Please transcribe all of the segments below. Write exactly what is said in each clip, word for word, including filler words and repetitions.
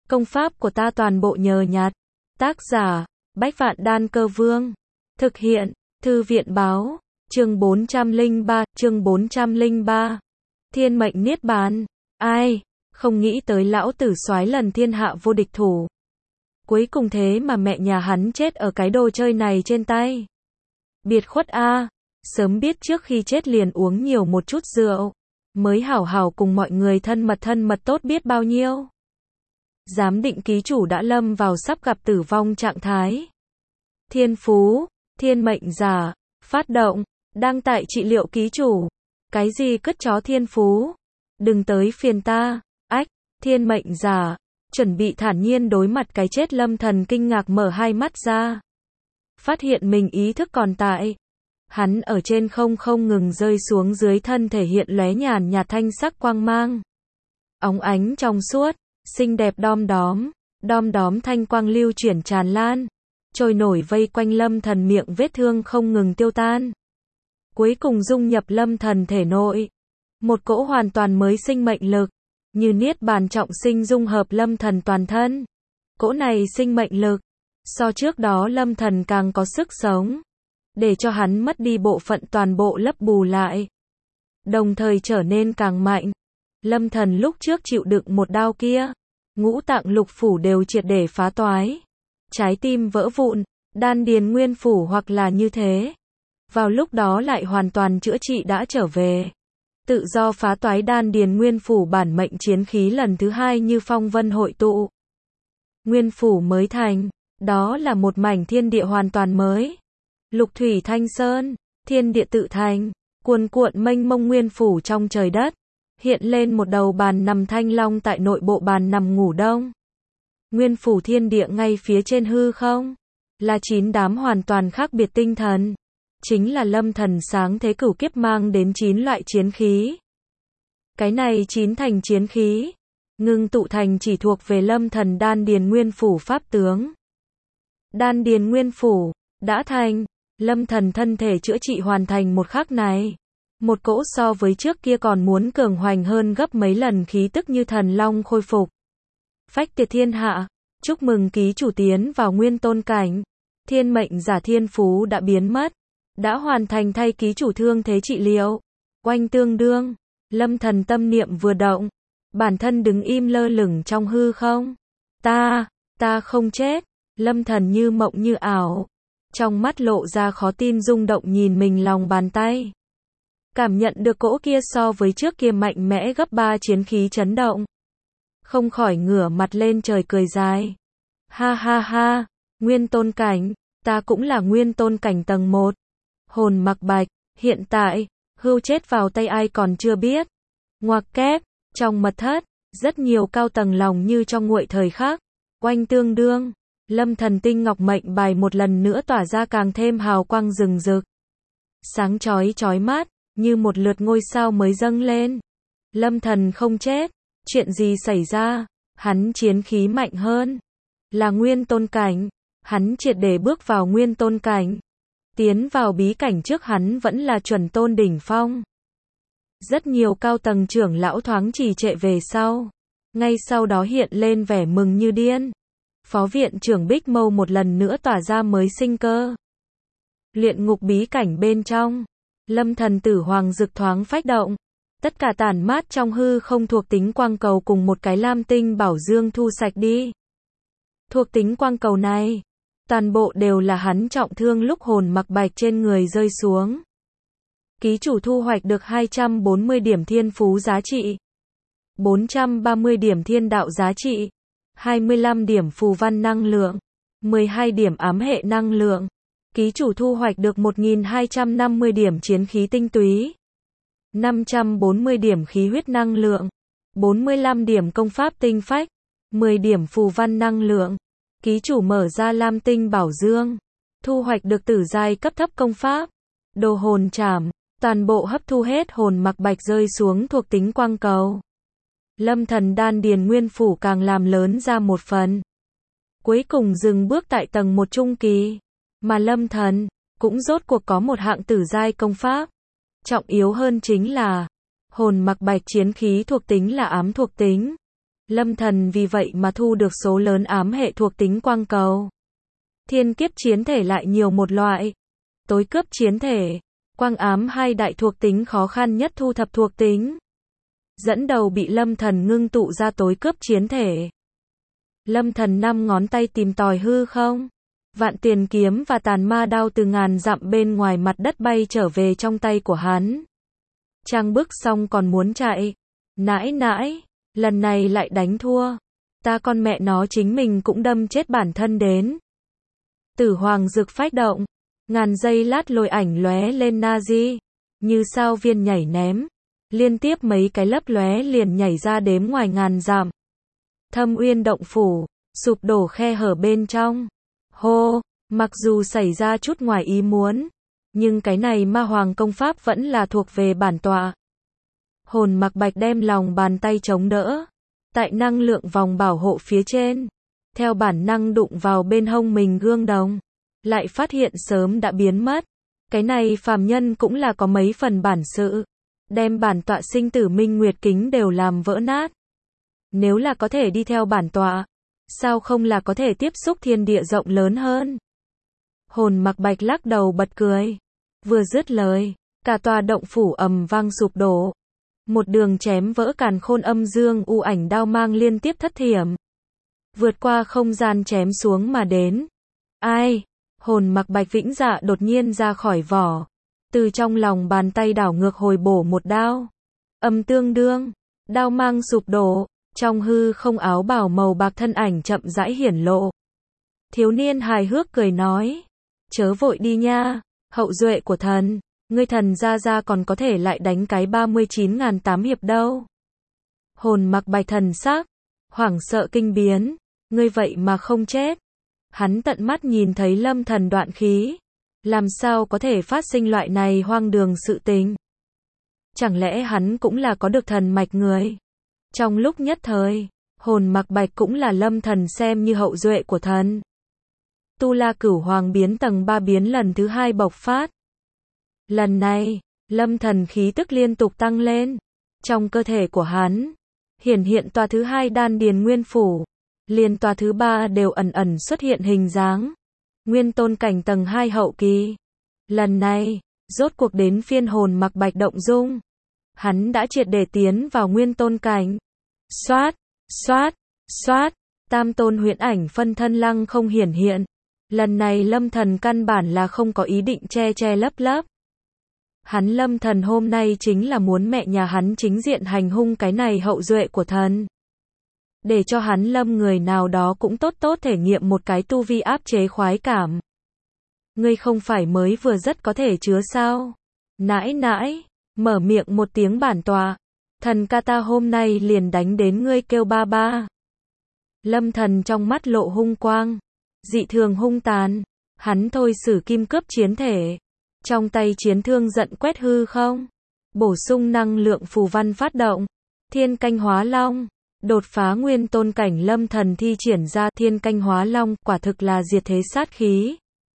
Công pháp của ta toàn bộ nhờ nhặt. Tác giả, Bách Vạn Đan Cơ Vương. Thực hiện, Thư viện Báo. Chương bốn trăm lẻ ba, chương bốn trăm lẻ ba. Thiên mệnh niết bàn. Ai, không nghĩ tới lão tử soái lần thiên hạ vô địch thủ. Cuối cùng thế mà mẹ nhà hắn chết ở cái đồ chơi này trên tay. Biệt khuất a, sớm biết trước khi chết liền uống nhiều một chút rượu, mới hảo hảo cùng mọi người thân mật thân mật tốt biết bao nhiêu. Giám định ký chủ đã lâm vào sắp gặp tử vong trạng thái. Thiên phú, thiên mệnh giả, phát động, đang tại trị liệu ký chủ. Cái gì cất chó thiên phú? Đừng tới phiền ta, ách, thiên mệnh giả, chuẩn bị thản nhiên đối mặt cái chết. Lâm Thần kinh ngạc mở hai mắt ra. Phát hiện mình ý thức còn tại. Hắn ở trên không không ngừng rơi xuống dưới thân thể hiện lóe nhàn nhạt thanh sắc quang mang. Óng ánh trong suốt, xinh đẹp đom đóm, đom đóm thanh quang lưu chuyển tràn lan, trôi nổi vây quanh Lâm Thần, miệng vết thương không ngừng tiêu tan. Cuối cùng dung nhập Lâm Thần thể nội. Một cỗ hoàn toàn mới sinh mệnh lực, như niết bàn trọng sinh dung hợp Lâm Thần toàn thân. Cỗ này sinh mệnh lực, so trước đó Lâm Thần càng có sức sống, để cho hắn mất đi bộ phận toàn bộ lấp bù lại. Đồng thời trở nên càng mạnh. Lâm Thần lúc trước chịu đựng một đao kia, ngũ tạng lục phủ đều triệt để phá toái. Trái tim vỡ vụn, đan điền nguyên phủ hoặc là như thế. Vào lúc đó lại hoàn toàn chữa trị đã trở về. Tự do phá toái đan điền nguyên phủ, bản mệnh chiến khí lần thứ hai như phong vân hội tụ. Nguyên phủ mới thành, đó là một mảnh thiên địa hoàn toàn mới. Lục thủy thanh sơn, thiên địa tự thành, cuồn cuộn mênh mông nguyên phủ trong trời đất. Hiện lên một đầu bàn nằm thanh long tại nội bộ bàn nằm ngủ đông. Nguyên phủ thiên địa ngay phía trên hư không, là chín đám hoàn toàn khác biệt tinh thần. Chính là Lâm Thần sáng thế cửu kiếp mang đến chín loại chiến khí. Cái này chín thành chiến khí, ngưng tụ thành chỉ thuộc về Lâm Thần đan điền nguyên phủ pháp tướng. Đan điền nguyên phủ, đã thành, Lâm Thần thân thể chữa trị hoàn thành một khắc này. Một cỗ so với trước kia còn muốn cường hoành hơn gấp mấy lần khí tức như thần long khôi phục. Phách tiệt thiên hạ, chúc mừng ký chủ tiến vào nguyên tôn cảnh. Thiên mệnh giả thiên phú đã biến mất, đã hoàn thành thay ký chủ thương thế trị liệu. Oanh tương đương, Lâm Thần tâm niệm vừa động, bản thân đứng im lơ lửng trong hư không. Ta, ta không chết. Lâm Thần như mộng như ảo, trong mắt lộ ra khó tin rung động nhìn mình lòng bàn tay. Cảm nhận được cỗ kia so với trước kia mạnh mẽ gấp ba chiến khí chấn động. Không khỏi ngửa mặt lên trời cười dài. Ha ha ha, nguyên tôn cảnh, ta cũng là nguyên tôn cảnh tầng một. Hồn mặc bạch, hiện tại, hưu chết vào tay ai còn chưa biết. Ngoặc kép, trong mật thất, rất nhiều cao tầng lòng như trong nguội thời khắc. Oanh tương đương, Lâm Thần tinh ngọc mệnh bài một lần nữa tỏa ra càng thêm hào quang rừng rực. Sáng chói chói mắt, như một lượt ngôi sao mới dâng lên. Lâm Thần không chết, chuyện gì xảy ra? Hắn chiến khí mạnh hơn, là nguyên tôn cảnh, hắn triệt để bước vào nguyên tôn cảnh. Tiến vào bí cảnh trước hắn vẫn là chuẩn tôn đỉnh phong. Rất nhiều cao tầng trưởng lão thoáng trì trệ về sau, ngay sau đó hiện lên vẻ mừng như điên. Phó viện trưởng Bích Mâu một lần nữa tỏa ra mới sinh cơ. Luyện ngục bí cảnh bên trong, Lâm Thần tử hoàng dực thoáng phách động, tất cả tản mát trong hư không thuộc tính quang cầu cùng một cái lam tinh bảo dương thu sạch đi. Thuộc tính quang cầu này, toàn bộ đều là hắn trọng thương lúc hồn mặc bạch trên người rơi xuống. Ký chủ thu hoạch được hai trăm bốn mươi điểm thiên phú giá trị, bốn trăm ba mươi điểm thiên đạo giá trị, hai mươi lăm điểm phù văn năng lượng, mười hai điểm ám hệ năng lượng. Ký chủ thu hoạch được một nghìn hai trăm năm mươi điểm chiến khí tinh túy, năm trăm bốn mươi điểm khí huyết năng lượng, bốn mươi lăm điểm công pháp tinh phách, mười điểm phù văn năng lượng. Ký chủ mở ra lam tinh bảo dương, thu hoạch được tử giai cấp thấp công pháp, đồ hồn trảm, toàn bộ hấp thu hết hồn mặc bạch rơi xuống thuộc tính quang cầu. Lâm Thần đan điền nguyên phủ càng làm lớn ra một phần. Cuối cùng dừng bước tại tầng một trung kỳ. Mà Lâm Thần, cũng rốt cuộc có một hạng tử giai công pháp. Trọng yếu hơn chính là, hồn mặc bạch chiến khí thuộc tính là ám thuộc tính. Lâm Thần vì vậy mà thu được số lớn ám hệ thuộc tính quang cầu. Thiên kiếp chiến thể lại nhiều một loại. Tối cướp chiến thể, quang ám hai đại thuộc tính khó khăn nhất thu thập thuộc tính. Dẫn đầu bị Lâm Thần ngưng tụ ra tối cướp chiến thể. Lâm Thần năm ngón tay tìm tòi hư không. Vạn tiền kiếm và tàn ma đao từ ngàn dặm bên ngoài mặt đất bay trở về trong tay của hắn. Trang bức xong còn muốn chạy. Nãi nãi, lần này lại đánh thua. Ta con mẹ nó chính mình cũng đâm chết bản thân đến. Tử hoàng dực phách động. Ngàn giây lát lôi ảnh lóe lên Nazi. Như sao viên nhảy ném. Liên tiếp mấy cái lấp lóe liền nhảy ra đếm ngoài ngàn dặm. Thâm uyên động phủ, sụp đổ khe hở bên trong. Hô, mặc dù xảy ra chút ngoài ý muốn, nhưng cái này ma hoàng công pháp vẫn là thuộc về bản tọa. Hồn Mặc Bạch đem lòng bàn tay chống đỡ, tại năng lượng vòng bảo hộ phía trên, theo bản năng đụng vào bên hông mình gương đồng, lại phát hiện sớm đã biến mất. Cái này phàm nhân cũng là có mấy phần bản sự, đem bản tọa sinh tử minh nguyệt kính đều làm vỡ nát. Nếu là có thể đi theo bản tọa, sao không là có thể tiếp xúc thiên địa rộng lớn hơn? Hồn Mặc Bạch lắc đầu bật cười. Vừa dứt lời, cả tòa động phủ ầm vang sụp đổ. Một đường chém vỡ càn khôn âm dương u ảnh đao mang liên tiếp thất thiểm. Vượt qua không gian chém xuống mà đến. Ai? Hồn Mặc Bạch vĩnh dạ đột nhiên ra khỏi vỏ. Từ trong lòng bàn tay đảo ngược hồi bổ một đao. Âm tương đương, đao mang sụp đổ. Trong hư không áo bào màu bạc thân ảnh chậm rãi hiển lộ. Thiếu niên hài hước cười nói. Chớ vội đi nha, hậu duệ của thần, ngươi thần ra ra còn có thể lại đánh cái ba mươi chín nghìn tám hiệp đâu. Hồn Mặc Bạch thần sắc, hoảng sợ kinh biến, ngươi vậy mà không chết. Hắn tận mắt nhìn thấy Lâm Thần đoạn khí. Làm sao có thể phát sinh loại này hoang đường sự tình? Chẳng lẽ hắn cũng là có được thần mạch người? Trong lúc nhất thời, Hồn Mặc Bạch cũng là Lâm Thần xem như hậu duệ của thần. Tu La Cửu Hoàng biến tầng ba biến lần thứ hai bộc phát. Lần này, Lâm Thần khí tức liên tục tăng lên. Trong cơ thể của hắn, hiển hiện tòa thứ hai đan điền nguyên phủ, liền tòa thứ ba đều ẩn ẩn xuất hiện hình dáng. Nguyên tôn cảnh tầng hai hậu kỳ. Lần này, rốt cuộc đến phiên Hồn Mặc Bạch động dung. Hắn đã triệt để tiến vào nguyên tôn cảnh. Xoát, xoát, xoát, tam tôn huyễn ảnh phân thân lăng không hiển hiện. Lần này Lâm Thần căn bản là không có ý định che che lấp lấp. Hắn Lâm Thần hôm nay chính là muốn mẹ nhà hắn chính diện hành hung cái này hậu duệ của thần. Để cho hắn Lâm người nào đó cũng tốt tốt thể nghiệm một cái tu vi áp chế khoái cảm. Ngươi không phải mới vừa rất có thể chứa sao? Nãi nãi, mở miệng một tiếng bản tọa. Thần ca ta hôm nay liền đánh đến ngươi kêu ba ba. Lâm Thần trong mắt lộ hung quang. Dị thường hung tàn. Hắn thôi sử kim cướp chiến thể. Trong tay chiến thương giận quét hư không. Bổ sung năng lượng phù văn phát động. Thiên canh hóa long. Đột phá nguyên tôn cảnh Lâm Thần thi triển ra thiên canh hóa long. Quả thực là diệt thế sát khí.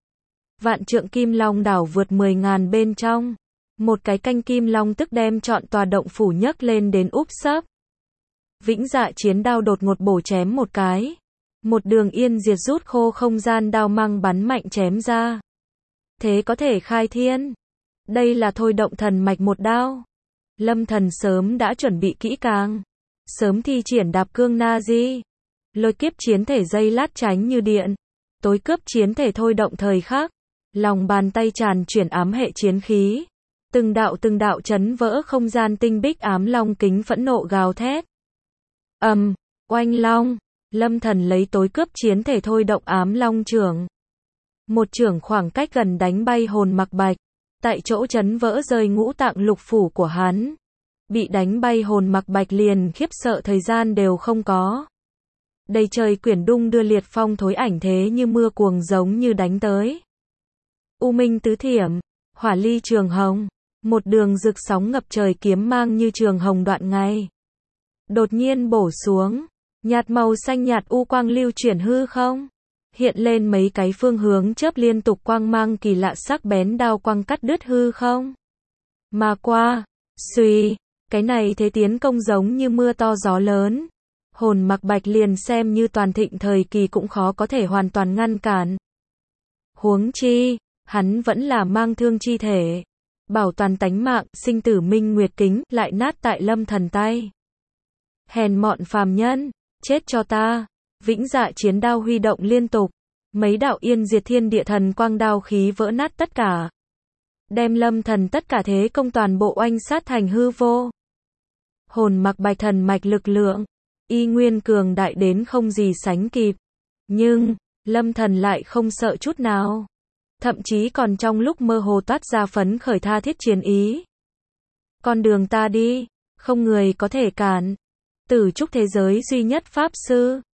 Vạn trượng kim long đảo vượt mười ngàn bên trong. Một cái canh kim long tức đem trọn tòa động phủ nhấc lên đến úp sấp. Vĩnh dạ chiến đao đột ngột bổ chém một cái. Một đường yên diệt rút khô không gian đao mang bắn mạnh chém ra. Thế có thể khai thiên. Đây là thôi động thần mạch một đao. Lâm Thần sớm đã chuẩn bị kỹ càng. Sớm thi triển đạp cương Nazi. Lôi kiếp chiến thể dây lát tránh như điện. Tối cướp chiến thể thôi động thời khắc. Lòng bàn tay tràn chuyển ám hệ chiến khí. Từng đạo từng đạo chấn vỡ không gian tinh bích ám long kính phẫn nộ gào thét. Ầm, um, oanh long, Lâm Thần lấy tối cướp chiến thể thôi động ám long trưởng. Một trưởng khoảng cách gần đánh bay Hồn Mặc Bạch, tại chỗ chấn vỡ rơi ngũ tạng lục phủ của hắn. Bị đánh bay Hồn Mặc Bạch liền khiếp sợ thời gian đều không có. Đầy trời quyển đung đưa liệt phong thối ảnh thế như mưa cuồng giống như đánh tới. U minh tứ thiểm, hỏa ly trường hồng. Một đường rực sóng ngập trời kiếm mang như trường hồng đoạn ngay. Đột nhiên bổ xuống. Nhạt màu xanh nhạt u quang lưu chuyển hư không. Hiện lên mấy cái phương hướng chớp liên tục quang mang kỳ lạ sắc bén đao quang cắt đứt hư không. Mà qua. Xuy. Cái này thế tiến công giống như mưa to gió lớn. Hồn Mặc Bạch liền xem như toàn thịnh thời kỳ cũng khó có thể hoàn toàn ngăn cản. Huống chi, hắn vẫn là mang thương chi thể. Bảo toàn tánh mạng, sinh tử minh nguyệt kính, lại nát tại Lâm Thần tay. Hèn mọn phàm nhân, chết cho ta. Vĩnh Dạ chiến đao huy động liên tục. Mấy đạo yên diệt thiên địa thần quang đao khí vỡ nát tất cả. Đem Lâm Thần tất cả thế công toàn bộ oanh sát thành hư vô. Hồn Mặc Bạch thần mạch lực lượng, y nguyên cường đại đến không gì sánh kịp. Nhưng, Lâm Thần lại không sợ chút nào. Thậm chí còn trong lúc mơ hồ toát ra phấn khởi tha thiết chiến ý. Con đường ta đi, không người có thể cản. Tử trúc thế giới duy nhất pháp sư.